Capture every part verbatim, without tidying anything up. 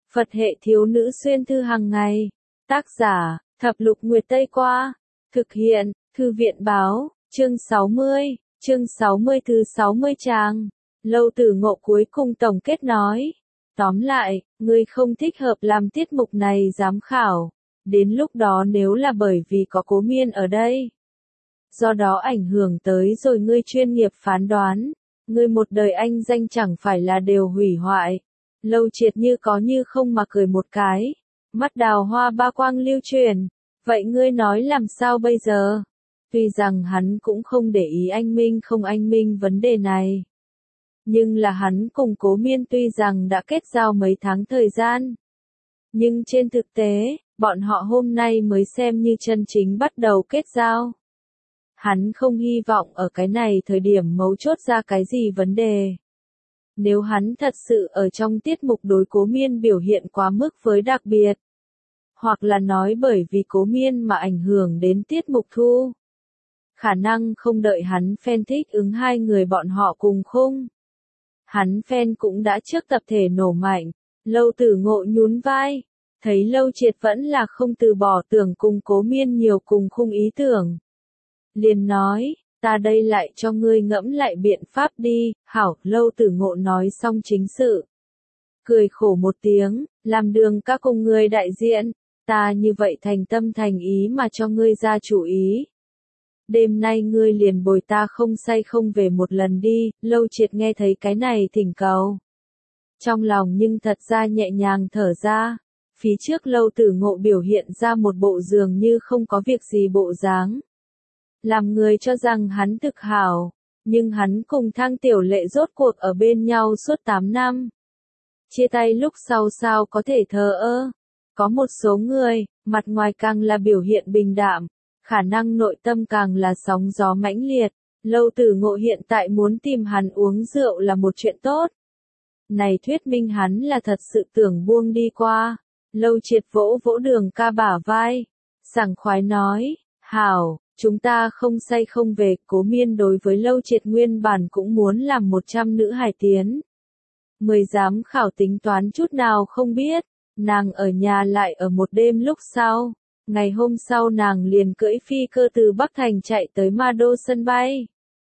Phật hệ thiếu nữ xuyên thư hàng ngày. Tác giả, Thập Lục Nguyệt Tây Qua. Thực hiện, Thư viện báo, chương sáu mươi, chương sáu mươi thứ sáu mươi trang. Lâu Tử Ngộ cuối cùng tổng kết nói. Tóm lại, ngươi không thích hợp làm tiết mục này giám khảo. Đến lúc đó nếu là bởi vì có Cố Miên ở đây, do đó ảnh hưởng tới rồi ngươi chuyên nghiệp phán đoán, ngươi một đời anh danh chẳng phải là đều hủy hoại. Lâu Triệt như có như không mà cười một cái, mắt đào hoa ba quang lưu truyền. Vậy ngươi nói làm sao bây giờ? Tuy rằng hắn cũng không để ý anh minh không anh minh vấn đề này, nhưng là hắn cùng Cố Miên tuy rằng đã kết giao mấy tháng thời gian, nhưng trên thực tế, bọn họ hôm nay mới xem như chân chính bắt đầu kết giao. Hắn không hy vọng ở cái này thời điểm mấu chốt ra cái gì vấn đề. Nếu hắn thật sự ở trong tiết mục đối Cố Miên biểu hiện quá mức với đặc biệt, hoặc là nói bởi vì Cố Miên mà ảnh hưởng đến tiết mục thu, khả năng không đợi hắn fan thích ứng hai người bọn họ cùng khung, hắn fan cũng đã trước tập thể nổ mạnh. Lâu Tử Ngộ nhún vai, thấy Lâu Triệt vẫn là không từ bỏ tưởng cùng Cố Miên nhiều cùng khung ý tưởng, liền nói, ta đây lại cho ngươi ngẫm lại biện pháp đi. Hảo. Lâu Tử Ngộ nói xong chính sự, cười khổ một tiếng, làm Đường ca cùng ngươi đại diện, ta như vậy thành tâm thành ý mà cho ngươi ra chủ ý. Đêm nay ngươi liền bồi ta không say không về một lần đi. Lâu Triệt nghe thấy cái này thỉnh cầu, trong lòng nhưng thật ra nhẹ nhàng thở ra. Phía trước Lâu Tử Ngộ biểu hiện ra một bộ dường như không có việc gì bộ dáng, làm người cho rằng hắn thực hảo, nhưng hắn cùng Thang Tiểu Lệ rốt cuộc ở bên nhau suốt tám năm. Chia tay lúc sau sao có thể thờ ơ. Có một số người, mặt ngoài càng là biểu hiện bình đạm, khả năng nội tâm càng là sóng gió mãnh liệt. Lâu Tử Ngộ hiện tại muốn tìm hắn uống rượu là một chuyện tốt. Này thuyết minh hắn là thật sự tưởng buông đi qua. Lâu Triệt vỗ vỗ Đường ca bả vai, sảng khoái nói, hảo, chúng ta không say không về. Cố Miên đối với Lâu Triệt nguyên bản cũng muốn làm một trăm nữ hài tiến mười giám khảo tính toán chút nào không biết, nàng ở nhà lại ở một đêm lúc sau. Ngày hôm sau nàng liền cưỡi phi cơ từ Bắc Thành chạy tới Ma Đô sân bay.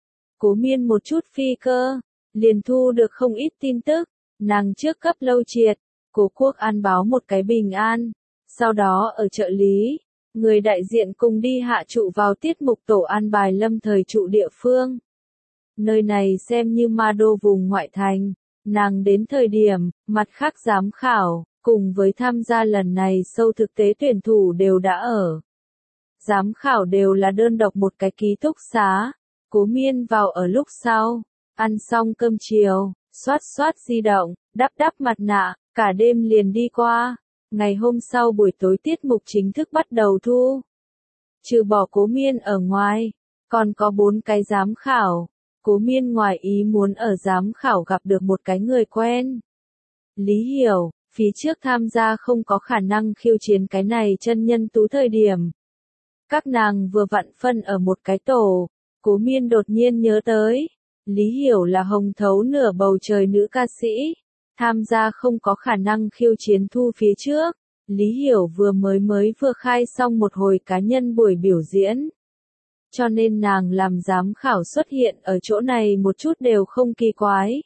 Cố Miên một chút phi cơ, liền thu được không ít tin tức. Nàng trước cấp Lâu Triệt, Cố Quốc An báo một cái bình an, sau đó ở trợ lý, người đại diện cùng đi hạ trụ vào tiết mục tổ an bài lâm thời trụ địa phương. Nơi này xem như Ma Đô vùng ngoại thành. Nàng đến thời điểm, mặt khác giám khảo, cùng với tham gia lần này sâu thực tế tuyển thủ đều đã ở. Giám khảo đều là đơn độc một cái ký túc xá. Cố Miên vào ở lúc sau, ăn xong cơm chiều, xoát xoát di động, đắp đắp mặt nạ, cả đêm liền đi qua. Ngày hôm sau buổi tối tiết mục chính thức bắt đầu thu. Trừ bỏ Cố Miên ở ngoài, còn có bốn cái giám khảo. Cố Miên ngoài ý muốn ở giám khảo gặp được một cái người quen. Lý Hiểu, phía trước tham gia không có khả năng khiêu chiến cái này chân nhân tú thời điểm. Các nàng vừa vặn phân ở một cái tổ. Cố Miên đột nhiên nhớ tới, Lý Hiểu là hồng thấu nửa bầu trời nữ ca sĩ. Tham gia không có khả năng khiêu chiến thu phía trước. Lý Hiểu vừa mới mới vừa khai xong một hồi cá nhân buổi biểu diễn. Cho nên nàng làm giám khảo xuất hiện ở chỗ này một chút đều không kỳ quái.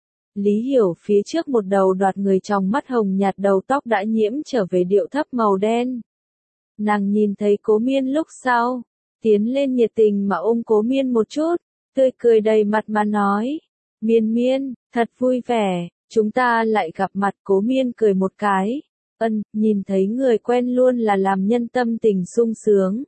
Lý Hiểu phía trước một đầu đoạt người trong mắt hồng nhạt đầu tóc đã nhiễm trở về điệu thấp màu đen. Nàng nhìn thấy Cố Miên lúc sau, tiến lên nhiệt tình mà ôm Cố Miên một chút, tươi cười đầy mặt mà nói, Miên Miên, thật vui vẻ, chúng ta lại gặp mặt. Cố Miên cười một cái, ân, nhìn thấy người quen luôn là làm nhân tâm tình sung sướng.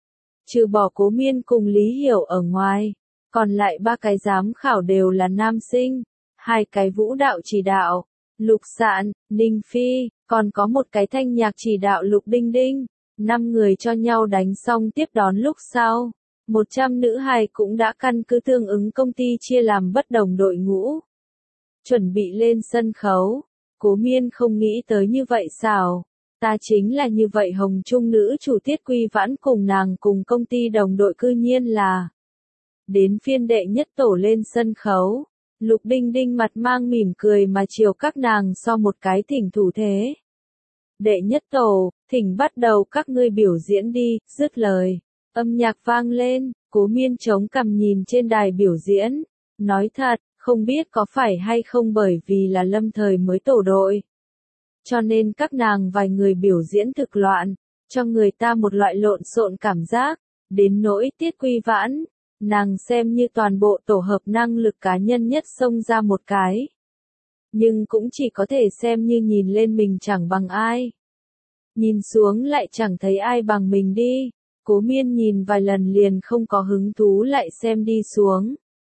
Trừ bỏ Cố Miên cùng Lý Hiểu ở ngoài, còn lại ba cái giám khảo đều là nam sinh, hai cái vũ đạo chỉ đạo, Lục Sạn, Ninh Phi, còn có một cái thanh nhạc chỉ đạo Lục Đinh Đinh. Năm người cho nhau đánh xong tiếp đón lúc sau, một trăm nữ hài cũng đã căn cứ tương ứng công ty chia làm bất đồng đội ngũ, chuẩn bị lên sân khấu. Cố Miên không nghĩ tới như vậy sao? Ta chính là như vậy hồng trung nữ chủ Tiết Quy Vãn cùng nàng cùng công ty đồng đội cư nhiên là. Đến phiên đệ nhất tổ lên sân khấu, Lục Đinh Đinh mặt mang mỉm cười mà chiều các nàng so một cái thỉnh thủ thế. Đệ nhất tổ, thỉnh bắt đầu các ngươi biểu diễn đi, dứt lời. Âm nhạc vang lên, Cố Miên chống cằm nhìn trên đài biểu diễn. Nói thật, không biết có phải hay không bởi vì là lâm thời mới tổ đội. Cho nên các nàng vài người biểu diễn thực loạn, cho người ta một loại lộn xộn cảm giác, đến nỗi Tiết Quy Vãn, nàng xem như toàn bộ tổ hợp năng lực cá nhân nhất xông ra một cái. Nhưng cũng chỉ có thể xem như nhìn lên mình chẳng bằng ai. Nhìn xuống lại chẳng thấy ai bằng mình đi, Cố Miên nhìn vài lần liền không có hứng thú lại xem đi xuống.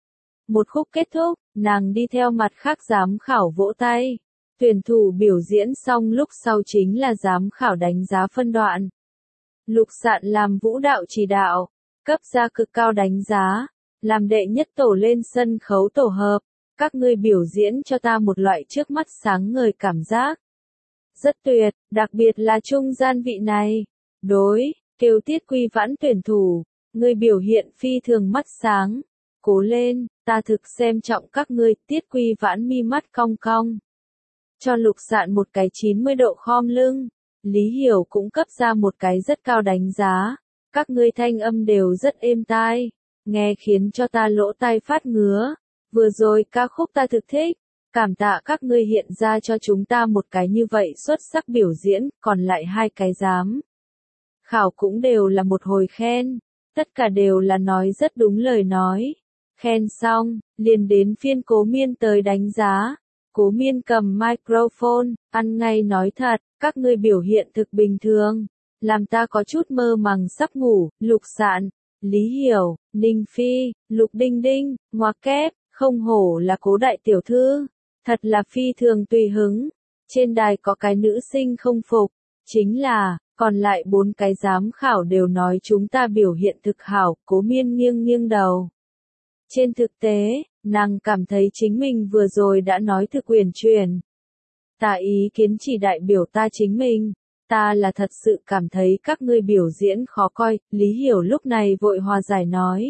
Một khúc kết thúc, nàng đi theo mặt khác giám khảo vỗ tay. Tuyển thủ biểu diễn xong lúc sau chính là giám khảo đánh giá phân đoạn. Lục Sạn làm vũ đạo chỉ đạo, cấp ra cực cao đánh giá, làm đệ nhất tổ lên sân khấu tổ hợp, các ngươi biểu diễn cho ta một loại trước mắt sáng ngời cảm giác. Rất tuyệt, đặc biệt là trung gian vị này. Đối, kêu Tiết Quy Vãn tuyển thủ, ngươi biểu hiện phi thường mắt sáng. Cố lên, ta thực xem trọng các ngươi, Tiết Quy Vãn mi mắt cong cong. Cho Lục Sạn một cái chín mươi độ khom lưng, Lý Hiểu cũng cấp ra một cái rất cao đánh giá. Các ngươi thanh âm đều rất êm tai, nghe khiến cho ta lỗ tai phát ngứa. Vừa rồi ca khúc ta thực thích, cảm tạ các ngươi hiện ra cho chúng ta một cái như vậy xuất sắc biểu diễn, còn lại hai cái giám khảo cũng đều là một hồi khen, tất cả đều là nói rất đúng lời nói. Khen xong, liền đến phiên Cố Miên tới đánh giá. Cố Miên cầm microphone, ăn ngay nói thật, các ngươi biểu hiện thực bình thường, làm ta có chút mơ màng sắp ngủ. Lục Sạn, Lý Hiểu, Ninh Phi, Lục Đinh Đinh, ngoặc kép, không hổ là Cố đại tiểu thư, thật là phi thường tùy hứng. Trên đài có cái nữ sinh không phục, chính là, còn lại bốn cái giám khảo đều nói chúng ta biểu hiện thực hảo. Cố Miên nghiêng nghiêng đầu. Trên thực tế, nàng cảm thấy chính mình vừa rồi đã nói thực uyển chuyển. Ta ý kiến chỉ đại biểu ta chính mình, ta là thật sự cảm thấy các ngươi biểu diễn khó coi. Lý Hiểu lúc này vội hòa giải nói.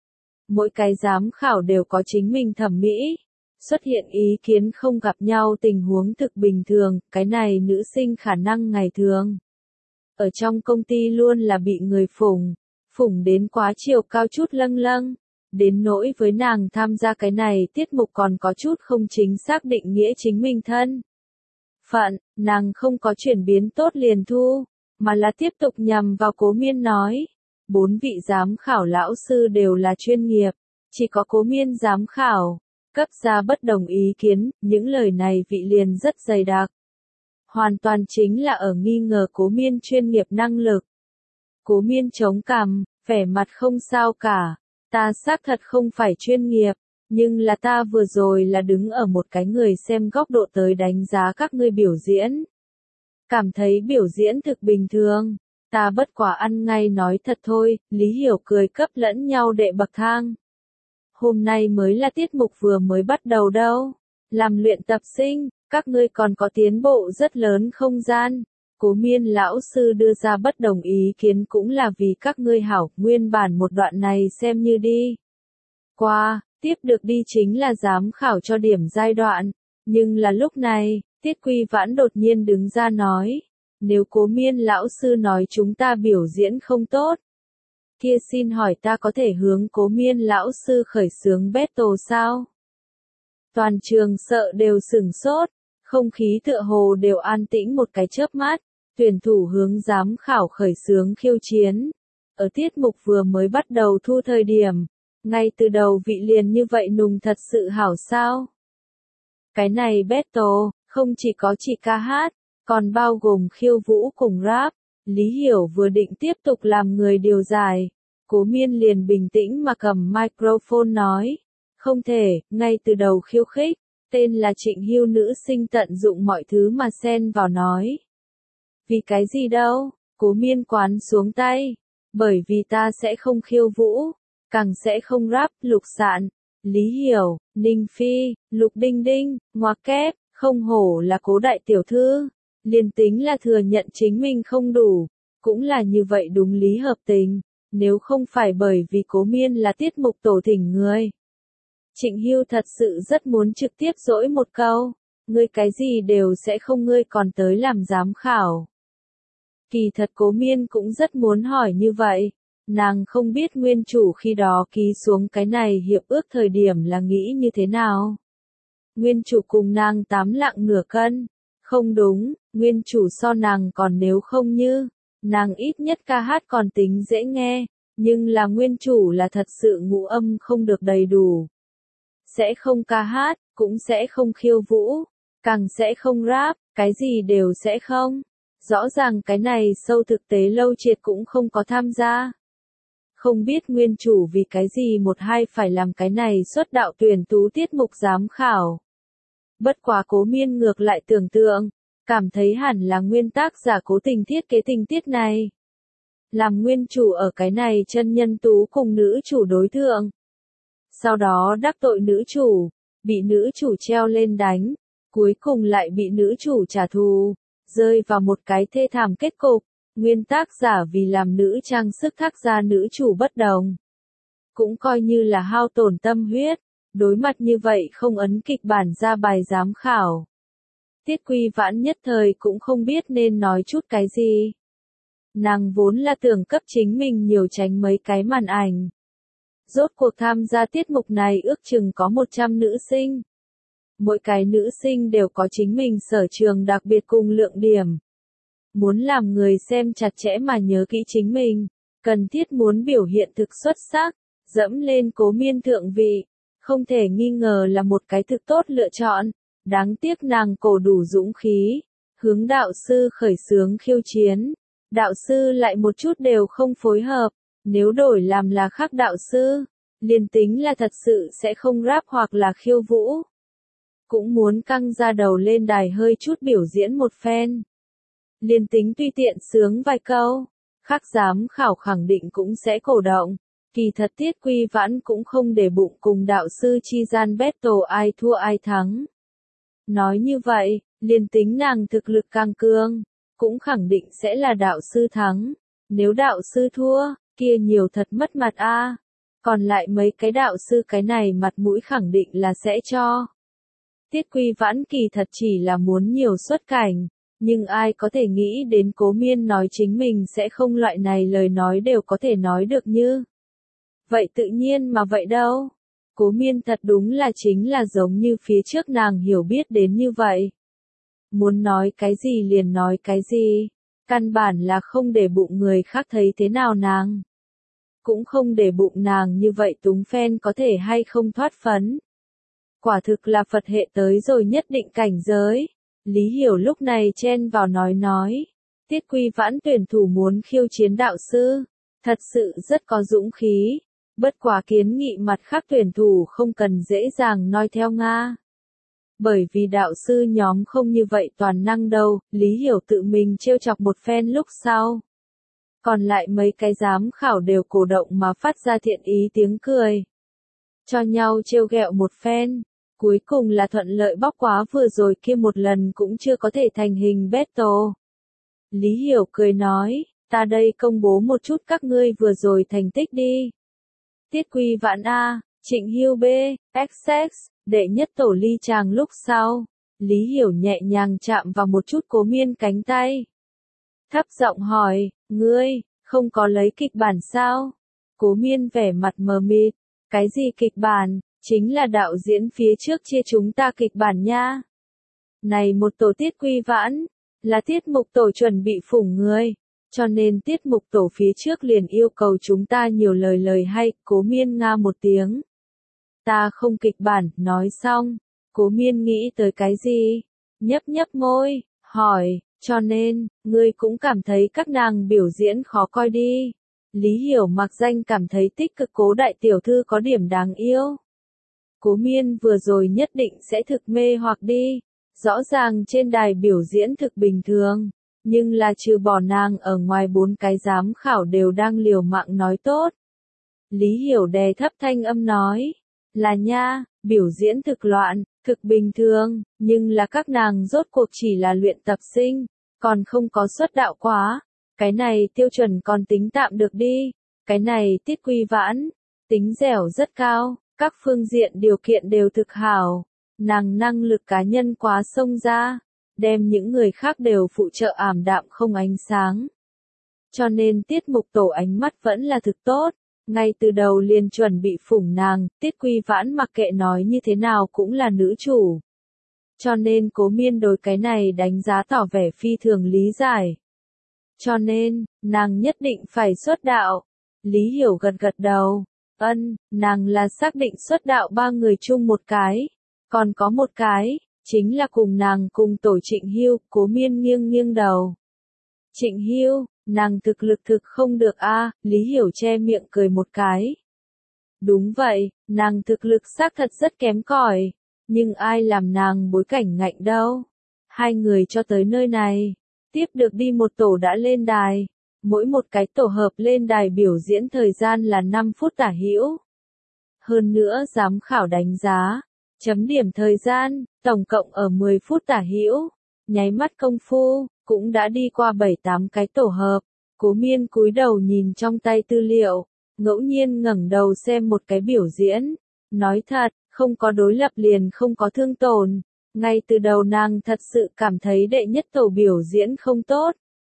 Mỗi cái giám khảo đều có chính mình thẩm mỹ, xuất hiện ý kiến không gặp nhau tình huống thực bình thường, cái này nữ sinh khả năng ngày thường. Ở trong công ty luôn là bị người phủng, phủng đến quá chiều cao chút lâng lâng. Đến nỗi với nàng tham gia cái này tiết mục còn có chút không chính xác định nghĩa chính mình thân phận, nàng không có chuyển biến tốt liền thu, mà là tiếp tục nhằm vào Cố Miên nói. Bốn vị giám khảo lão sư đều là chuyên nghiệp, chỉ có Cố Miên giám khảo cấp ra bất đồng ý kiến, những lời này vị liền rất dày đặc. Hoàn toàn chính là ở nghi ngờ Cố Miên chuyên nghiệp năng lực. Cố Miên chống cằm, vẻ mặt không sao cả. Ta xác thật không phải chuyên nghiệp, nhưng là ta vừa rồi là đứng ở một cái người xem góc độ tới đánh giá các ngươi biểu diễn. Cảm thấy biểu diễn thực bình thường, ta bất quả ăn ngay nói thật thôi. Lý Hiểu cười cấp lẫn nhau đệ bậc thang. Hôm nay mới là tiết mục vừa mới bắt đầu đâu, làm luyện tập sinh, các ngươi còn có tiến bộ rất lớn không gian. Cố Miên lão sư đưa ra bất đồng ý kiến cũng là vì các ngươi hảo, nguyên bản một đoạn này xem như đi qua, tiếp được đi chính là giám khảo cho điểm giai đoạn, nhưng là lúc này, Tiết Quy Vãn đột nhiên đứng ra nói, nếu Cố Miên lão sư nói chúng ta biểu diễn không tốt, kia xin hỏi ta có thể hướng Cố Miên lão sư khởi xướng battle sao? Toàn trường sợ đều sửng sốt, không khí tựa hồ đều an tĩnh một cái chớp mắt. Tuyển thủ hướng giám khảo khởi xướng khiêu chiến. Ở tiết mục vừa mới bắt đầu thu thời điểm, ngay từ đầu vị liền như vậy nùng thật sự hảo sao? Cái này battle, không chỉ có chỉ ca hát, còn bao gồm khiêu vũ cùng rap. Lý Hiểu vừa định tiếp tục làm người điều giải. Cố Miên liền bình tĩnh mà cầm microphone nói. Không thể, ngay từ đầu khiêu khích, tên là Trịnh Hưu nữ sinh tận dụng mọi thứ mà xen vào nói. Vì cái gì đâu, Cố Miên quán xuống tay. Bởi vì ta sẽ không khiêu vũ, càng sẽ không rap. Lục Sạn, Lý Hiểu, Ninh Phi, Lục Đinh Đinh, ngoặc kép, không hổ là Cố đại tiểu thư. Liền tính là thừa nhận chính mình không đủ, cũng là như vậy đúng lý hợp tình. Nếu không phải bởi vì Cố Miên là tiết mục tổ thỉnh người, Trịnh Hưu thật sự rất muốn trực tiếp dỗi một câu, ngươi cái gì đều sẽ không, ngươi còn tới làm giám khảo. Kỳ thật Cố Miên cũng rất muốn hỏi như vậy, nàng không biết nguyên chủ khi đó ký xuống cái này hiệp ước thời điểm là nghĩ như thế nào. Nguyên chủ cùng nàng tám lạng nửa cân, không đúng, nguyên chủ so nàng còn nếu không như, nàng ít nhất ca hát còn tính dễ nghe, nhưng là nguyên chủ là thật sự ngũ âm không được đầy đủ. Sẽ không ca hát, cũng sẽ không khiêu vũ, càng sẽ không rap, cái gì đều sẽ không. Rõ ràng cái này sâu thực tế Lâu Triệt cũng không có tham gia. Không biết nguyên chủ vì cái gì một hai phải làm cái này xuất đạo tuyển tú tiết mục giám khảo. Bất quá Cố Miên ngược lại tưởng tượng, cảm thấy hẳn là nguyên tác giả cố tình thiết kế tình tiết này. Làm nguyên chủ ở cái này chân nhân tú cùng nữ chủ đối tượng. Sau đó đắc tội nữ chủ, bị nữ chủ treo lên đánh, cuối cùng lại bị nữ chủ trả thù, rơi vào một cái thê thảm kết cục. Nguyên tác giả vì làm nữ trang sức thác ra nữ chủ bất đồng. Cũng coi như là hao tổn tâm huyết, đối mặt như vậy không ấn kịch bản ra bài giám khảo. Tiết Quy Vãn nhất thời cũng không biết nên nói chút cái gì. Nàng vốn là tưởng cấp chính mình nhiều tránh mấy cái màn ảnh. Rốt cuộc tham gia tiết mục này ước chừng có một trăm nữ sinh. Mỗi cái nữ sinh đều có chính mình sở trường đặc biệt cùng lượng điểm. Muốn làm người xem chặt chẽ mà nhớ kỹ chính mình, cần thiết muốn biểu hiện thực xuất sắc, dẫm lên Cố Miên thượng vị, không thể nghi ngờ là một cái thực tốt lựa chọn. Đáng tiếc nàng cổ đủ dũng khí, hướng đạo sư khởi xướng khiêu chiến. Đạo sư lại một chút đều không phối hợp, nếu đổi làm là khác đạo sư, liền tính là thật sự sẽ không rap hoặc là khiêu vũ. Cũng muốn căng ra đầu lên đài hơi chút biểu diễn một phen. Liền tính tùy tiện sướng vài câu, khác giám khảo khẳng định cũng sẽ cổ động. Kỳ thật Tiết Quy Vãn cũng không để bụng cùng đạo sư chi gian battle ai thua ai thắng. Nói như vậy, liền tính nàng thực lực càng cường, cũng khẳng định sẽ là đạo sư thắng. Nếu đạo sư thua, kia nhiều thật mất mặt a. À. Còn lại mấy cái đạo sư cái này mặt mũi khẳng định là sẽ cho. Tiết Quy Vãn kỳ thật chỉ là muốn nhiều xuất cảnh, nhưng ai có thể nghĩ đến Cố Miên nói chính mình sẽ không loại này lời nói đều có thể nói được như. Vậy tự nhiên mà vậy đâu. Cố Miên thật đúng là chính là giống như phía trước nàng hiểu biết đến như vậy. Muốn nói cái gì liền nói cái gì, căn bản là không để bụng người khác thấy thế nào nàng. Cũng không để bụng nàng như vậy túng phen có thể hay không thoát phấn. Quả thực là Phật hệ tới rồi nhất định cảnh giới. Lý Hiểu lúc này chen vào nói nói. Tiết Quy Vãn tuyển thủ muốn khiêu chiến đạo sư. Thật sự rất có dũng khí. Bất quá kiến nghị mặt khác tuyển thủ không cần dễ dàng noi theo Nga. Bởi vì đạo sư nhóm không như vậy toàn năng đâu, Lý Hiểu tự mình trêu chọc một phen lúc sau. Còn lại mấy cái giám khảo đều cổ động mà phát ra thiện ý tiếng cười. Cho nhau trêu ghẹo một phen. Cuối cùng là thuận lợi bóc quá vừa rồi kia một lần cũng chưa có thể thành hình battle. Lý Hiểu cười nói, ta đây công bố một chút các ngươi vừa rồi thành tích đi. Tiết Quy Vãn A, Trịnh Hưu B, Access, đệ nhất tổ ly chàng lúc sau. Lý Hiểu nhẹ nhàng chạm vào một chút Cố Miên cánh tay. Thấp giọng hỏi, ngươi, không có lấy kịch bản sao? Cố Miên vẻ mặt mờ mịt, cái gì kịch bản? Chính là đạo diễn phía trước chia chúng ta kịch bản nha. Này một tổ Tiết Quy Vãn, là tiết mục tổ chuẩn bị phủng người, cho nên tiết mục tổ phía trước liền yêu cầu chúng ta nhiều lời lời hay. Cố Miên nga một tiếng. Ta không kịch bản, nói xong. Cố Miên nghĩ tới cái gì? Nhấp nhấp môi, hỏi, cho nên, ngươi cũng cảm thấy các nàng biểu diễn khó coi đi. Lý Hiểu mặc danh cảm thấy tích cực Cố đại tiểu thư có điểm đáng yêu. Cố Miên vừa rồi nhất định sẽ thực mê hoặc đi. Rõ ràng trên đài biểu diễn thực bình thường, nhưng là trừ bỏ nàng ở ngoài bốn cái giám khảo đều đang liều mạng nói tốt. Lý Hiểu đè thấp thanh âm nói, là nha, biểu diễn thực loạn, thực bình thường, nhưng là các nàng rốt cuộc chỉ là luyện tập sinh, còn không có xuất đạo quá. Cái này tiêu chuẩn còn tính tạm được đi, cái này Tiết Quy Vãn, tính dẻo rất cao. Các phương diện điều kiện đều thực hảo. Nàng năng lực cá nhân quá xông ra, đem những người khác đều phụ trợ ảm đạm không ánh sáng. Cho nên tiết mục tổ ánh mắt vẫn là thực tốt, ngay từ đầu liền chuẩn bị phủng nàng, Tiết Quy Vãn mặc kệ nói như thế nào cũng là nữ chủ. Cho nên Cố Miên đối cái này đánh giá tỏ vẻ phi thường lý giải. Cho nên, nàng nhất định phải xuất đạo. Lý Hiểu gật gật đầu, ân, nàng là xác định xuất đạo ba người chung một cái, còn có một cái, chính là cùng nàng cùng tổ Trịnh Hưu. Cố Miên nghiêng nghiêng đầu. Trịnh Hưu, nàng thực lực thực không được a, à, Lý Hiểu che miệng cười một cái. Đúng vậy, nàng thực lực xác thật rất kém cỏi, nhưng ai làm nàng bối cảnh ngạnh đâu. Hai người cho tới nơi này, tiếp được đi một tổ đã lên đài, mỗi một cái tổ hợp lên đài biểu diễn thời gian là năm phút tả hữu. Hơn nữa giám khảo đánh giá, chấm điểm thời gian, tổng cộng ở mười phút tả hữu, nháy mắt công phu, cũng đã đi qua bảy tám cái tổ hợp. Cố Miên cúi đầu nhìn trong tay tư liệu, ngẫu nhiên ngẩng đầu xem một cái biểu diễn. Nói thật, không có đối lập liền không có thương tổn. Ngay từ đầu nàng thật sự cảm thấy đệ nhất tổ biểu diễn không tốt.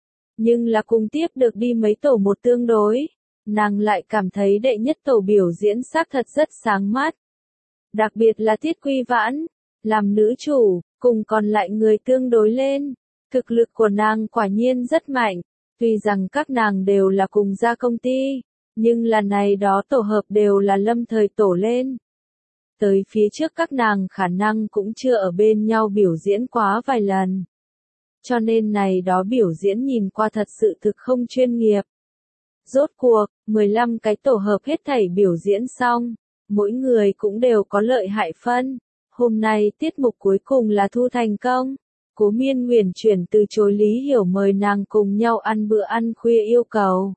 Nhưng là cùng tiếp được đi mấy tổ một tương đối, nàng lại cảm thấy đệ nhất tổ biểu diễn xác thật rất sáng mắt. Đặc biệt là Tiết Quy Vãn, làm nữ chủ, cùng còn lại người tương đối lên. Thực lực của nàng quả nhiên rất mạnh, tuy rằng các nàng đều là cùng ra công ty, nhưng lần này đó tổ hợp đều là lâm thời tổ lên. Tới phía trước các nàng khả năng cũng chưa ở bên nhau biểu diễn quá vài lần. Cho nên này đó biểu diễn nhìn qua thật sự thực không chuyên nghiệp. Rốt cuộc, mười lăm cái tổ hợp hết thảy biểu diễn xong, mỗi người cũng đều có lợi hại phân. Hôm nay tiết mục cuối cùng là thu thành công. Cố Miên huyền chuyển từ chối Lý Hiểu mời nàng cùng nhau ăn bữa ăn khuya yêu cầu.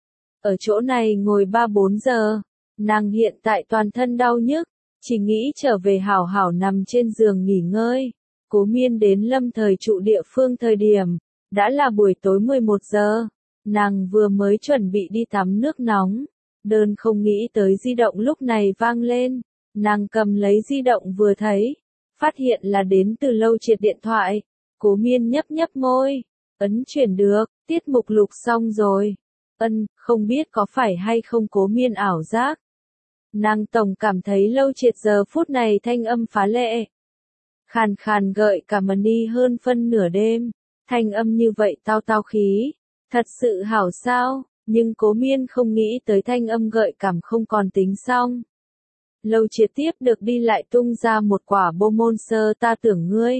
Ở chỗ này ngồi ba bốn giờ, nàng hiện tại toàn thân đau nhức, chỉ nghĩ trở về hảo hảo nằm trên giường nghỉ ngơi. Cố Miên đến lâm thời trụ địa phương thời điểm, đã là buổi tối mười một giờ, nàng vừa mới chuẩn bị đi tắm nước nóng, đơn không nghĩ tới di động lúc này vang lên, nàng cầm lấy di động vừa thấy, phát hiện là đến từ Lâu Triệt điện thoại. Cố Miên nhấp nhấp môi, ấn chuyển được, tiết mục lục xong rồi. Ân, không biết có phải hay không Cố Miên ảo giác. Nàng tổng cảm thấy Lâu Triệt giờ phút này thanh âm phá lệ. Khàn khàn gợi cả mần đi hơn phân nửa đêm, thanh âm như vậy tao tao khí, thật sự hảo sao, nhưng Cố Miên không nghĩ tới thanh âm gợi cảm không còn tính xong. Lâu Triệt tiếp được đi lại tung ra một quả bô môn sơ ta tưởng ngươi.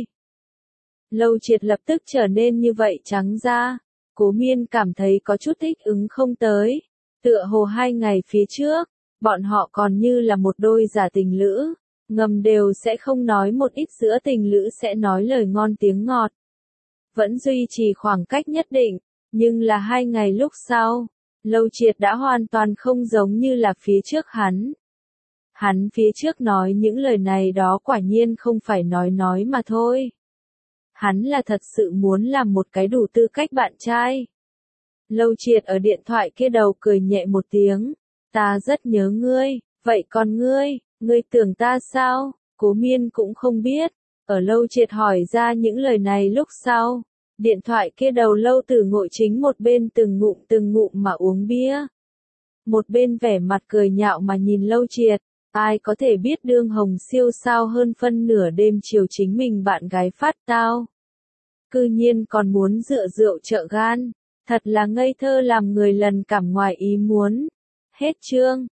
Lâu Triệt lập tức trở nên như vậy trắng da, Cố Miên cảm thấy có chút thích ứng không tới, tựa hồ hai ngày phía trước, bọn họ còn như là một đôi giả tình lữ, ngầm đều sẽ không nói một ít giữa tình lữ sẽ nói lời ngon tiếng ngọt. Vẫn duy trì khoảng cách nhất định, nhưng là hai ngày lúc sau, Lâu Triệt đã hoàn toàn không giống như là phía trước hắn. Hắn phía trước nói những lời này đó quả nhiên không phải nói nói mà thôi. Hắn là thật sự muốn làm một cái đủ tư cách bạn trai. Lâu Triệt ở điện thoại kia đầu cười nhẹ một tiếng. Ta rất nhớ ngươi, vậy còn ngươi, ngươi tưởng ta sao? Cố Miên cũng không biết. Ở Lâu Triệt hỏi ra những lời này lúc sau, điện thoại kia đầu Lâu Tử ngồi chính một bên từng ngụm từng ngụm mà uống bia. Một bên vẻ mặt cười nhạo mà nhìn Lâu Triệt. Ai có thể biết đương hồng siêu sao hơn phân nửa đêm chiều chính mình bạn gái phát tao. Cư nhiên còn muốn dựa rượu trợ gan. Thật là ngây thơ làm người lần cảm ngoài ý muốn. Hết chương.